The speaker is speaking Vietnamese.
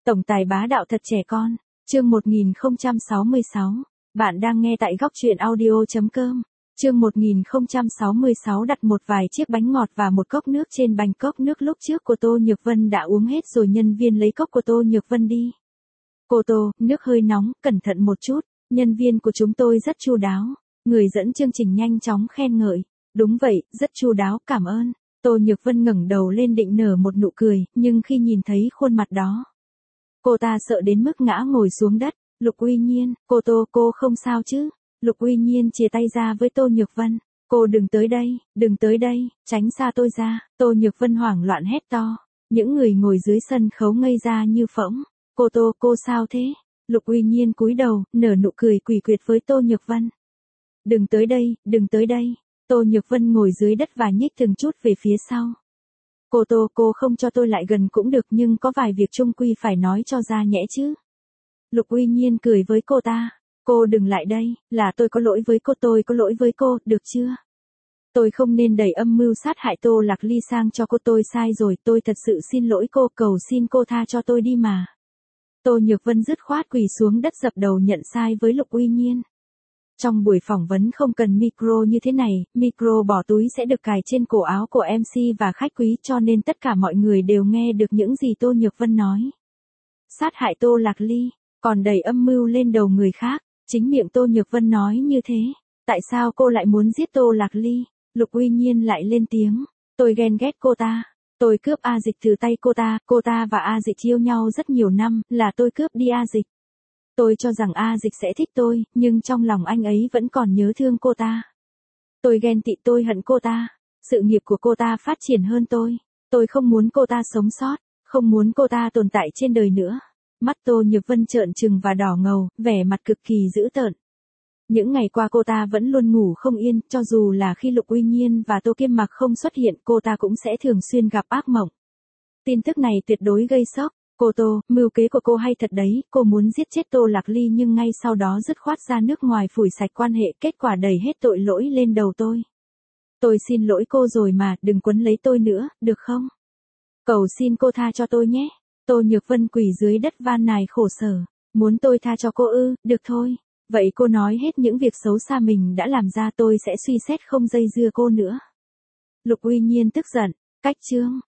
Tổng tài bá đạo thật trẻ con. Chương 1066. Bạn đang nghe tại góc truyện audio.com. Chương 1066 đặt một vài chiếc bánh ngọt và một cốc nước trên bánh. Cốc nước lúc trước của Tô Nhược Vân đã uống hết rồi, nhân viên lấy cốc của Tô Nhược Vân đi. Cô Tô, nước hơi nóng, cẩn thận một chút, nhân viên của chúng tôi rất chu đáo. Người dẫn chương trình nhanh chóng khen ngợi. Đúng vậy, rất chu đáo, cảm ơn. Tô Nhược Vân ngẩng đầu lên định nở một nụ cười, nhưng khi nhìn thấy khuôn mặt đó, cô ta sợ đến mức ngã ngồi xuống đất. Lục Uy Nhiên, cô không sao chứ? Lục Uy Nhiên chìa tay ra với Tô Nhược Vân. Cô đừng tới đây, tránh xa tôi ra. Tô Nhược Vân hoảng loạn hét to. Những người ngồi dưới sân khấu ngây ra như phỗng. Cô sao thế? Lục Uy Nhiên cúi đầu, nở nụ cười quỷ quyệt với Tô Nhược Vân. Đừng tới đây. Tô Nhược Vân ngồi dưới đất và nhích từng chút về phía sau. Cô không cho tôi lại gần cũng được, nhưng có vài việc chung quy phải nói cho ra nhẽ chứ. Lục Uy Nhiên cười với cô ta. Cô đừng lại đây, là tôi có lỗi với cô, tôi có lỗi với cô, được chưa? Tôi không nên đẩy âm mưu sát hại Tô Lạc Ly sang cho cô, tôi sai rồi, tôi thật sự xin lỗi cô, cầu xin cô tha cho tôi đi mà. Tô Nhược Vân dứt khoát quỳ xuống đất dập đầu nhận sai với Lục Uy Nhiên. Trong buổi phỏng vấn không cần micro như thế này, micro bỏ túi sẽ được cài trên cổ áo của MC và khách quý, cho nên tất cả mọi người đều nghe được những gì Tô Nhược Vân nói. Sát hại Tô Lạc Ly, còn đẩy âm mưu lên đầu người khác, chính miệng Tô Nhược Vân nói như thế. Tại sao cô lại muốn giết Tô Lạc Ly? Lục Uy Nhiên lại lên tiếng. Tôi ghen ghét cô ta. Tôi cướp A Dịch từ tay cô ta và A Dịch yêu nhau rất nhiều năm, là tôi cướp đi A Dịch. Tôi cho rằng A Dịch sẽ thích tôi, nhưng trong lòng anh ấy vẫn còn nhớ thương cô ta. Tôi ghen tị, tôi hận cô ta. Sự nghiệp của cô ta phát triển hơn tôi. Tôi không muốn cô ta sống sót, không muốn cô ta tồn tại trên đời nữa. Mắt Tô Nhược Vân trợn trừng và đỏ ngầu, vẻ mặt cực kỳ dữ tợn. Những ngày qua cô ta vẫn luôn ngủ không yên, cho dù là khi Lục Uy Nhiên và Tô Kiêm Mặc không xuất hiện, cô ta cũng sẽ thường xuyên gặp ác mộng. Tin tức này tuyệt đối gây sốc. Cô Tô, mưu kế của cô hay thật đấy, cô muốn giết chết Tô Lạc Ly nhưng ngay sau đó dứt khoát ra nước ngoài phủi sạch quan hệ, kết quả đẩy hết tội lỗi lên đầu tôi. Tôi xin lỗi cô rồi mà, đừng quấn lấy tôi nữa, được không? Cầu xin cô tha cho tôi nhé. Tô Nhược Vân quỳ dưới đất van nài khổ sở. Muốn tôi tha cho cô ư? Được thôi. Vậy cô nói hết những việc xấu xa mình đã làm ra, tôi sẽ suy xét không dây dưa cô nữa. Lục Uy Nhiên tức giận. Cách chương.